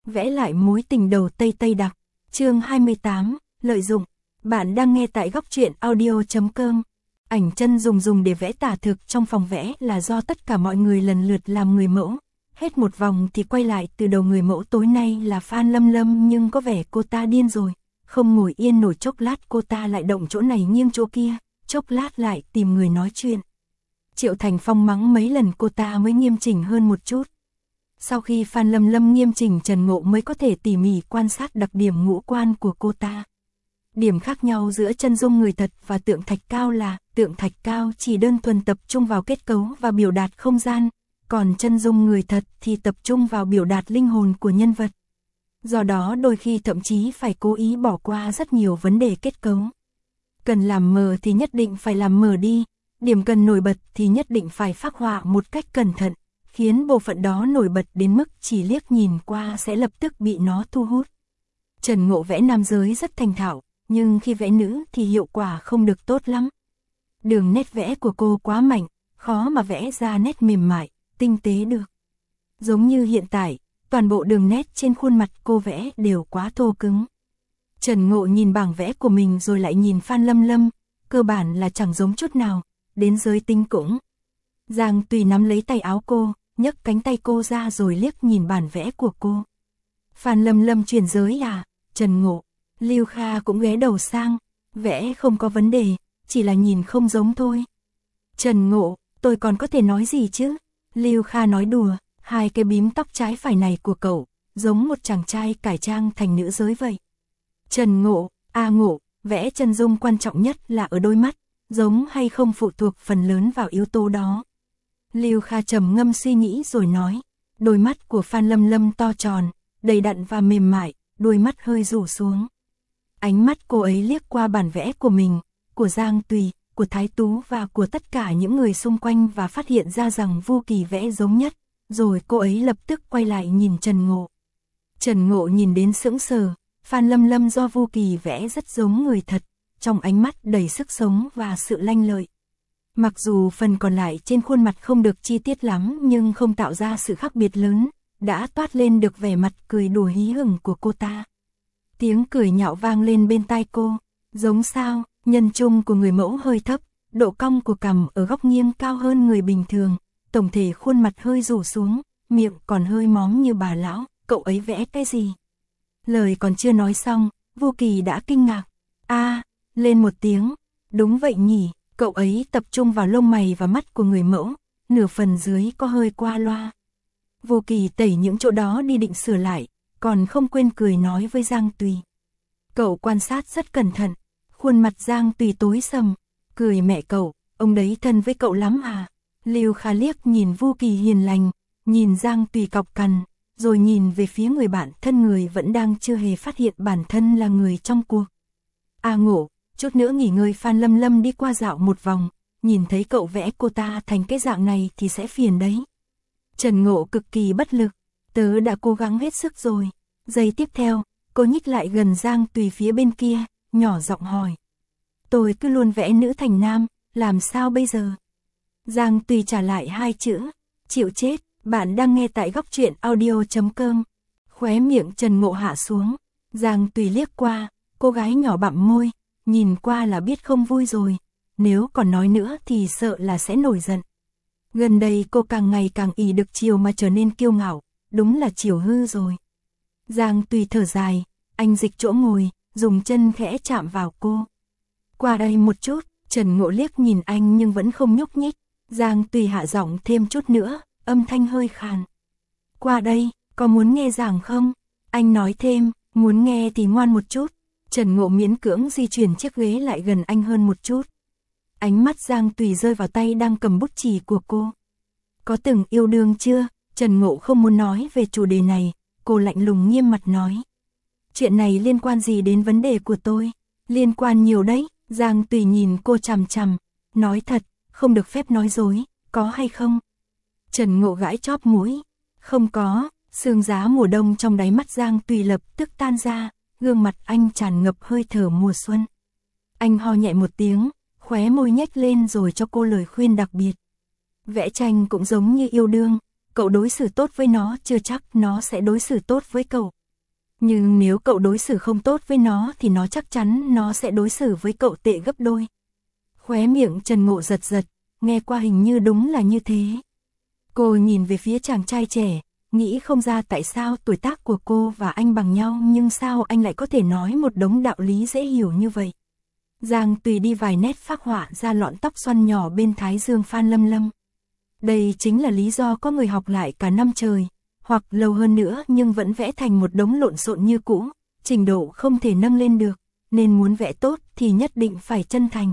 vẽ lại mối tình đầu Tây Tây Đặc. Chương 28, lợi dụng. Bạn đang nghe tại góc truyện audio.com. Ảnh chân dùng để vẽ tả thực trong phòng vẽ là do tất cả mọi người lần lượt làm người mẫu. Hết một vòng thì quay lại từ đầu. Người mẫu tối nay là Phan Lâm Lâm, nhưng có vẻ cô ta điên rồi. Không ngồi yên nổi, chốc lát cô ta lại động chỗ này nghiêng chỗ kia, chốc lát lại tìm người nói chuyện. Triệu Thành Phong mắng mấy lần cô ta mới nghiêm chỉnh hơn một chút. Sau khi Phan Lâm Lâm nghiêm chỉnh, Trần Ngộ mới có thể tỉ mỉ quan sát đặc điểm ngũ quan của cô ta. Điểm khác nhau giữa chân dung người thật và tượng thạch cao là tượng thạch cao chỉ đơn thuần tập trung vào kết cấu và biểu đạt không gian, còn chân dung người thật thì tập trung vào biểu đạt linh hồn của nhân vật. Do đó đôi khi thậm chí phải cố ý bỏ qua rất nhiều vấn đề kết cấu. Cần làm mờ thì nhất định phải làm mờ đi, điểm cần nổi bật thì nhất định phải phác họa một cách cẩn thận, khiến bộ phận đó nổi bật đến mức chỉ liếc nhìn qua sẽ lập tức bị nó thu hút. Trần Ngộ vẽ nam giới rất thành thạo, nhưng khi vẽ nữ thì hiệu quả không được tốt lắm. Đường nét vẽ của cô quá mạnh, khó mà vẽ ra nét mềm mại, tinh tế được. Giống như hiện tại, toàn bộ đường nét trên khuôn mặt cô vẽ đều quá thô cứng. Trần Ngộ nhìn bảng vẽ của mình rồi lại nhìn Phan Lâm Lâm, cơ bản là chẳng giống chút nào, đến giới tính cũng. Giang Tùy nắm lấy tay áo cô, nhấc cánh tay cô ra rồi liếc nhìn bản vẽ của cô. Phan Lâm Lâm chuyển giới à? Trần Ngộ. Lưu Kha cũng ghé đầu sang, vẽ không có vấn đề, chỉ là nhìn không giống thôi. Trần Ngộ, tôi còn có thể nói gì chứ? Lưu Kha nói đùa, hai cái bím tóc trái phải này của cậu, giống một chàng trai cải trang thành nữ giới vậy. Trần Ngộ, Ngộ, vẽ chân dung quan trọng nhất là ở đôi mắt, giống hay không phụ thuộc phần lớn vào yếu tố đó. Lưu Kha trầm ngâm suy nghĩ rồi nói, đôi mắt của Phan Lâm Lâm to tròn, đầy đặn và mềm mại, đôi mắt hơi rủ xuống. Ánh mắt cô ấy liếc qua bản vẽ của mình, của Giang Tùy, của Thái Tú và của tất cả những người xung quanh và phát hiện ra rằng Vu Kỳ vẽ giống nhất, rồi cô ấy lập tức quay lại nhìn Trần Ngộ. Trần Ngộ nhìn đến sững sờ, Phan Lâm Lâm do Vu Kỳ vẽ rất giống người thật, trong ánh mắt đầy sức sống và sự lanh lợi. Mặc dù phần còn lại trên khuôn mặt không được chi tiết lắm nhưng không tạo ra sự khác biệt lớn, đã toát lên được vẻ mặt cười đùa hí hửng của cô ta. Tiếng cười nhạo vang lên bên tai cô, giống sao, nhân trung của người mẫu hơi thấp, độ cong của cằm ở góc nghiêng cao hơn người bình thường, tổng thể khuôn mặt hơi rủ xuống, miệng còn hơi móm như bà lão, cậu ấy vẽ cái gì? Lời còn chưa nói xong, Vu Kỳ đã kinh ngạc, lên một tiếng, đúng vậy nhỉ, cậu ấy tập trung vào lông mày và mắt của người mẫu, nửa phần dưới có hơi qua loa. Vu Kỳ tẩy những chỗ đó đi định sửa lại, còn không quên cười nói với Giang Tùy. Cậu quan sát rất cẩn thận, khuôn mặt Giang Tùy tối sầm, cười mẹ cậu, ông đấy thân với cậu lắm à? Lưu Kha liếc nhìn Vu Kỳ hiền lành, nhìn Giang Tùy cọc cằn, rồi nhìn về phía người bạn thân người vẫn đang chưa hề phát hiện bản thân là người trong cuộc. Ngộ, chút nữa nghỉ ngơi. Phan Lâm Lâm đi qua dạo một vòng, nhìn thấy cậu vẽ cô ta thành cái dạng này thì sẽ phiền đấy. Trần Ngộ cực kỳ bất lực, tớ đã cố gắng hết sức rồi. Giây tiếp theo, cô nhích lại gần Giang Tùy phía bên kia, nhỏ giọng hỏi. Tôi cứ luôn vẽ nữ thành nam, làm sao bây giờ? Giang Tùy trả lại hai chữ, chịu chết. Bạn đang nghe tại góc truyện audio.com. Khóe miệng Trần Ngộ hạ xuống, Giang Tùy liếc qua, cô gái nhỏ bặm môi, nhìn qua là biết không vui rồi, nếu còn nói nữa thì sợ là sẽ nổi giận. Gần đây cô càng ngày càng ỷ được chiều mà trở nên kiêu ngạo, đúng là chiều hư rồi. Giang Tùy thở dài, anh dịch chỗ ngồi, dùng chân khẽ chạm vào cô. Qua đây một chút. Trần Ngộ liếc nhìn anh nhưng vẫn không nhúc nhích. Giang Tùy hạ giọng thêm chút nữa, âm thanh hơi khàn. Qua đây, có muốn nghe giảng không? Anh nói thêm, muốn nghe thì ngoan một chút. Trần Ngộ miễn cưỡng di chuyển chiếc ghế lại gần anh hơn một chút. Ánh mắt Giang Tùy rơi vào tay đang cầm bút chì của cô. Có từng yêu đương chưa? Trần Ngộ không muốn nói về chủ đề này, cô lạnh lùng nghiêm mặt nói. Chuyện này liên quan gì đến vấn đề của tôi? Liên quan nhiều đấy. Giang Tùy nhìn cô chằm chằm, nói thật, không được phép nói dối, có hay không? Trần Ngộ gãi chóp mũi, không có. Sương giá mùa đông trong đáy mắt Giang Tùy lập tức tan ra, gương mặt anh tràn ngập hơi thở mùa xuân. Anh ho nhẹ một tiếng, khóe môi nhếch lên rồi cho cô lời khuyên đặc biệt. Vẽ tranh cũng giống như yêu đương, cậu đối xử tốt với nó chưa chắc nó sẽ đối xử tốt với cậu. Nhưng nếu cậu đối xử không tốt với nó thì nó chắc chắn nó sẽ đối xử với cậu tệ gấp đôi. Khóe miệng Trần Ngộ giật giật, nghe qua hình như đúng là như thế. Cô nhìn về phía chàng trai trẻ, nghĩ không ra tại sao tuổi tác của cô và anh bằng nhau nhưng sao anh lại có thể nói một đống đạo lý dễ hiểu như vậy. Giang Tùy đi vài nét phác họa ra lọn tóc xoăn nhỏ bên thái dương Phan Lâm Lâm. Đây chính là lý do có người học lại cả năm trời, hoặc lâu hơn nữa nhưng vẫn vẽ thành một đống lộn xộn như cũ, trình độ không thể nâng lên được, nên muốn vẽ tốt thì nhất định phải chân thành.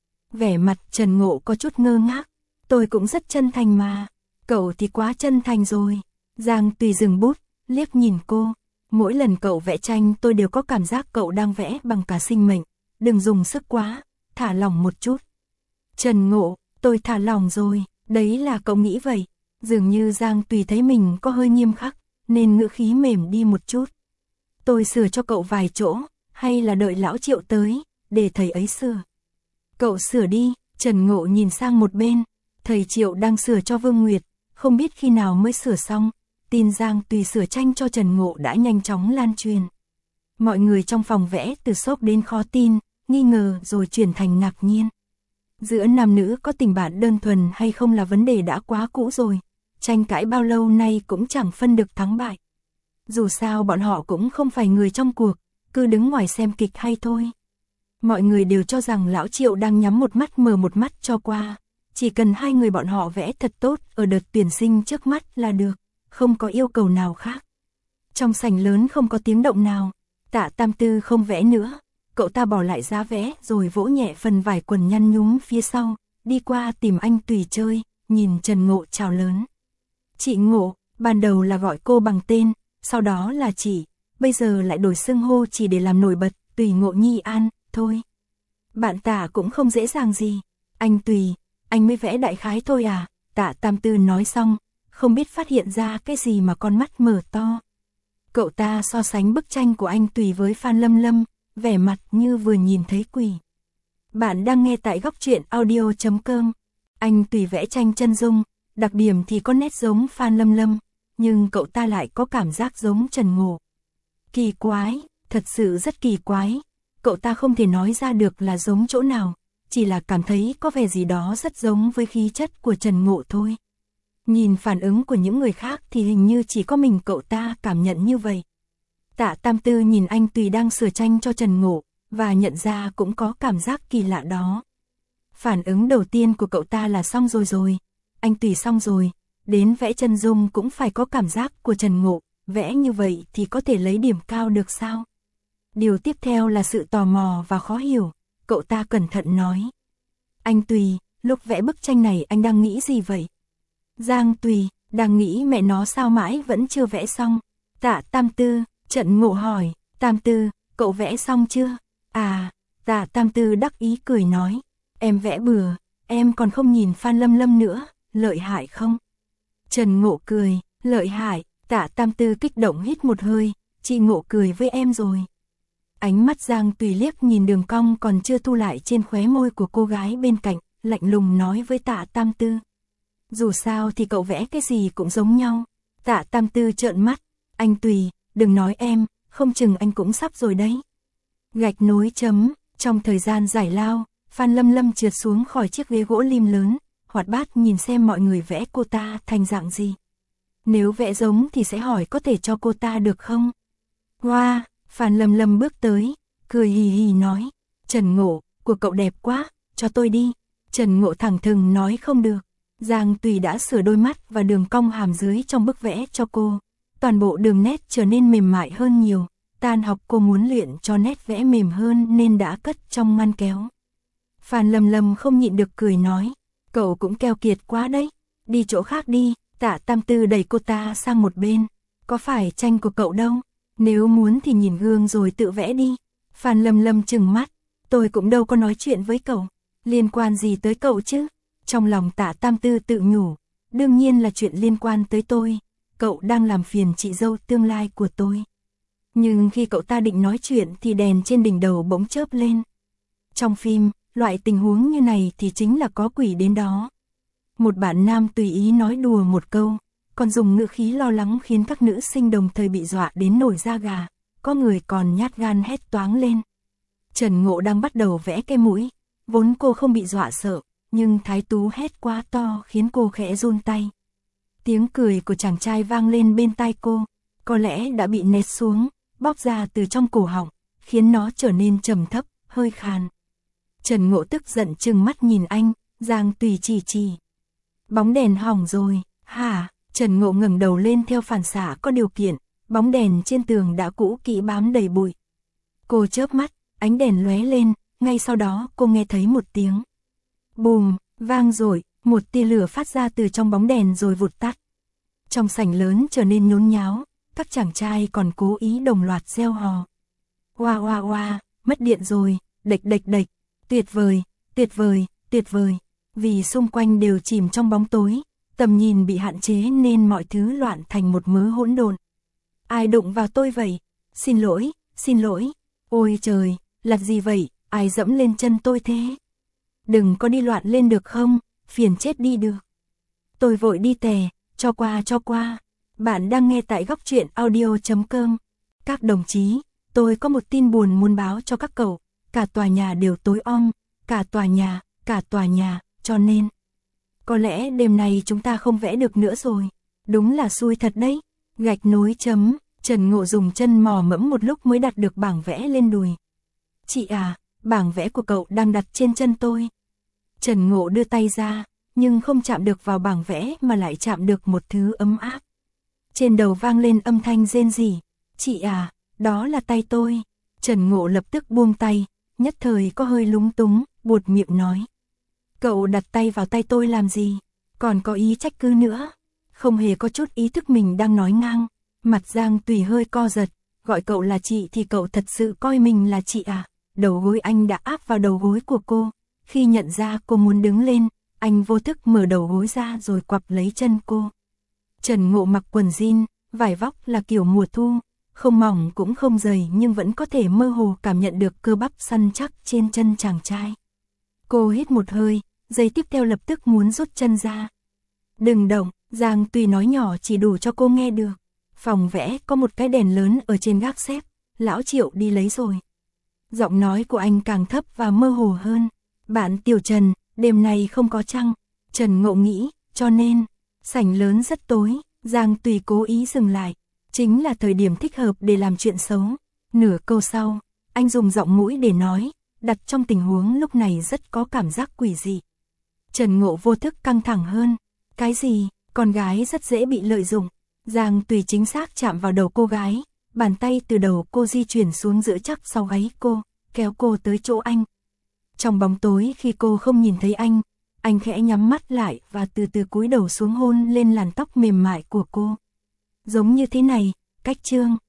Vẻ mặt Trần Ngộ có chút ngơ ngác, tôi cũng rất chân thành mà, cậu thì quá chân thành rồi. Giang Tùy dừng bút, liếc nhìn cô, mỗi lần cậu vẽ tranh tôi đều có cảm giác cậu đang vẽ bằng cả sinh mệnh, đừng dùng sức quá, thả lỏng một chút. Trần Ngộ, tôi thả lỏng rồi, đấy là cậu nghĩ vậy. Dường như Giang Tùy thấy mình có hơi nghiêm khắc, nên ngữ khí mềm đi một chút. Tôi sửa cho cậu vài chỗ, hay là đợi lão Triệu tới, để thầy ấy sửa. Cậu sửa đi, Trần Ngộ nhìn sang một bên, thầy Triệu đang sửa cho Vương Nguyệt, không biết khi nào mới sửa xong. Tin Giang Tùy sửa tranh cho Trần Ngộ đã nhanh chóng lan truyền. Mọi người trong phòng vẽ từ sốc đến khó tin, nghi ngờ rồi chuyển thành ngạc nhiên. Giữa nam nữ có tình bạn đơn thuần hay không là vấn đề đã quá cũ rồi, tranh cãi bao lâu nay cũng chẳng phân được thắng bại. Dù sao bọn họ cũng không phải người trong cuộc, cứ đứng ngoài xem kịch hay thôi. Mọi người đều cho rằng lão Triệu đang nhắm một mắt mở một mắt cho qua, chỉ cần hai người bọn họ vẽ thật tốt ở đợt tuyển sinh trước mắt là được, không có yêu cầu nào khác. Trong sảnh lớn không có tiếng động nào, Tạ Tam Tư không vẽ nữa, cậu ta bỏ lại giá vẽ rồi vỗ nhẹ phần vải quần nhăn nhúm phía sau, đi qua tìm anh Tùy chơi, nhìn Trần Ngộ chào lớn. Chị Ngộ, ban đầu là gọi cô bằng tên, sau đó là chị, bây giờ lại đổi xưng hô chỉ để làm nổi bật, Tùy Ngộ Nhi An, thôi. Bạn Tạ cũng không dễ dàng gì, anh Tùy, anh mới vẽ đại khái thôi à, Tạ Tam Tư nói xong, không biết phát hiện ra cái gì mà con mắt mở to. Cậu ta so sánh bức tranh của anh Tùy với Phan Lâm Lâm, vẻ mặt như vừa nhìn thấy quỷ. Bạn đang nghe tại góc truyện audio.com. Anh Tùy vẽ tranh chân dung, đặc điểm thì có nét giống Phan Lâm Lâm, nhưng cậu ta lại có cảm giác giống Trần Ngộ. Kỳ quái, thật sự rất kỳ quái. Cậu ta không thể nói ra được là giống chỗ nào, chỉ là cảm thấy có vẻ gì đó rất giống với khí chất của Trần Ngộ thôi. Nhìn phản ứng của những người khác thì hình như chỉ có mình cậu ta cảm nhận như vậy. Tạ Tam Tư nhìn anh Tùy đang sửa tranh cho Trần Ngộ, và nhận ra cũng có cảm giác kỳ lạ đó. Phản ứng đầu tiên của cậu ta là xong rồi, anh Tùy xong rồi, đến vẽ chân dung cũng phải có cảm giác của Trần Ngộ, vẽ như vậy thì có thể lấy điểm cao được sao? Điều tiếp theo là sự tò mò và khó hiểu, cậu ta cẩn thận nói. Anh Tùy, lúc vẽ bức tranh này anh đang nghĩ gì vậy? Giang Tùy, đang nghĩ mẹ nó sao mãi vẫn chưa vẽ xong. Tạ Tam Tư, Trần Ngộ hỏi, Tam Tư, cậu vẽ xong chưa? À, Tạ Tam Tư đắc ý cười nói, em vẽ bừa, em còn không nhìn Phan Lâm Lâm nữa, lợi hại không? Trần Ngộ cười, lợi hại, Tạ Tam Tư kích động hít một hơi, chị Ngộ cười với em rồi. Ánh mắt Giang Tùy liếc nhìn đường cong còn chưa thu lại trên khóe môi của cô gái bên cạnh, lạnh lùng nói với Tạ Tam Tư. Dù sao thì cậu vẽ cái gì cũng giống nhau. Tạ Tam Tư trợn mắt, anh Tùy, đừng nói em, không chừng anh cũng sắp rồi đấy. Gạch nối chấm, trong thời gian giải lao, Phan Lâm Lâm trượt xuống khỏi chiếc ghế gỗ lim lớn, hoạt bát nhìn xem mọi người vẽ cô ta thành dạng gì. Nếu vẽ giống thì sẽ hỏi có thể cho cô ta được không? Wow, Phan Lâm Lâm bước tới, cười hì hì nói, Trần Ngộ, của cậu đẹp quá, cho tôi đi. Trần Ngộ thẳng thừng nói không được. Giang Tùy đã sửa đôi mắt và đường cong hàm dưới trong bức vẽ cho cô. Toàn bộ đường nét trở nên mềm mại hơn nhiều. Tan học cô muốn luyện cho nét vẽ mềm hơn nên đã cất trong ngăn kéo. Phan Lâm Lâm không nhịn được cười nói, cậu cũng keo kiệt quá đấy, đi chỗ khác đi. Tạ Tam Tư đẩy cô ta sang một bên, có phải tranh của cậu đâu, nếu muốn thì nhìn gương rồi tự vẽ đi. Phan Lâm Lâm trừng mắt, tôi cũng đâu có nói chuyện với cậu, liên quan gì tới cậu chứ? Trong lòng Tạ Tam Tư tự nhủ, đương nhiên là chuyện liên quan tới tôi, cậu đang làm phiền chị dâu tương lai của tôi. Nhưng khi cậu ta định nói chuyện thì đèn trên đỉnh đầu bỗng chớp lên. Trong phim, loại tình huống như này thì chính là có quỷ đến đó. Một bạn nam tùy ý nói đùa một câu, còn dùng ngữ khí lo lắng khiến các nữ sinh đồng thời bị dọa đến nổi da gà. có người còn nhát gan hét toáng lên. Trần Ngộ đang bắt đầu vẽ cái mũi, vốn cô không bị dọa sợ, nhưng Thái Tú hét quá to khiến cô khẽ run tay. Tiếng cười của chàng trai vang lên bên tai cô, có lẽ đã bị nẹt xuống, bóp ra từ trong cổ họng, khiến nó trở nên trầm thấp, hơi khàn. Trần Ngộ tức giận trừng mắt nhìn anh, Giang Tùy chỉ. Bóng đèn hỏng rồi, hả? Trần Ngộ ngẩng đầu lên theo phản xạ có điều kiện, bóng đèn trên tường đã cũ kỹ bám đầy bụi. Cô chớp mắt, ánh đèn lóe lên, ngay sau đó cô nghe thấy một tiếng bùm, vang rồi, một tia lửa phát ra từ trong bóng đèn rồi vụt tắt. Trong sảnh lớn trở nên nhốn nháo, các chàng trai còn cố ý đồng loạt reo hò. Oa oa oa, mất điện rồi, đệch, tuyệt vời, tuyệt vời, tuyệt vời. Vì xung quanh đều chìm trong bóng tối, tầm nhìn bị hạn chế nên mọi thứ loạn thành một mớ hỗn độn. Ai đụng vào tôi vậy? Xin lỗi. Ôi trời, là gì vậy? Ai dẫm lên chân tôi thế? Đừng có đi loạn lên được không? Phiền chết đi được. Tôi vội đi tè, cho qua. Bạn đang nghe tại góc truyện audio.com. Các đồng chí, tôi có một tin buồn muốn báo cho các cậu. Cả tòa nhà đều tối om, cả tòa nhà, cho nên có lẽ đêm này chúng ta không vẽ được nữa rồi. Đúng là xui thật đấy. Gạch nối chấm, Trần Ngộ dùng chân mò mẫm một lúc mới đặt được bảng vẽ lên đùi. Chị à, bảng vẽ của cậu đang đặt trên chân tôi. Trần Ngộ đưa tay ra, nhưng không chạm được vào bảng vẽ mà lại chạm được một thứ ấm áp. Trên đầu vang lên âm thanh rên rỉ. Chị à, đó là tay tôi. Trần Ngộ lập tức buông tay, nhất thời có hơi lúng túng, buột miệng nói. Cậu đặt tay vào tay tôi làm gì? Còn có ý trách cứ nữa. Không hề có chút ý thức mình đang nói ngang. Mặt Giang Tùy hơi co giật, gọi cậu là chị thì cậu thật sự coi mình là chị à? Đầu gối anh đã áp vào đầu gối của cô. Khi nhận ra cô muốn đứng lên, anh vô thức mở đầu gối ra rồi quặp lấy chân cô. Trần Ngộ mặc quần jean, vải vóc là kiểu mùa thu, không mỏng cũng không dày nhưng vẫn có thể mơ hồ cảm nhận được cơ bắp săn chắc trên chân chàng trai. Cô hít một hơi, giây tiếp theo lập tức muốn rút chân ra. Đừng động, Giang Tùy nói nhỏ chỉ đủ cho cô nghe được. Phòng vẽ có một cái đèn lớn ở trên gác xếp, lão Triệu đi lấy rồi. Giọng nói của anh càng thấp và mơ hồ hơn. Bạn Tiểu Trần, đêm nay không có trăng. Trần Ngộ nghĩ, cho nên, sảnh lớn rất tối, Giang Tùy cố ý dừng lại. Chính là thời điểm thích hợp để làm chuyện xấu. Nửa câu sau, anh dùng giọng mũi để nói, đặt trong tình huống lúc này rất có cảm giác quỷ dị. Trần Ngộ vô thức căng thẳng hơn. Cái gì? Con gái rất dễ bị lợi dụng. Giang Tùy chính xác chạm vào đầu cô gái, bàn tay từ đầu cô di chuyển xuống giữa chắc sau gáy cô, kéo cô tới chỗ anh. Trong bóng tối khi cô không nhìn thấy anh khẽ nhắm mắt lại và từ từ cúi đầu xuống hôn lên làn tóc mềm mại của cô. Giống như thế này, cách chương.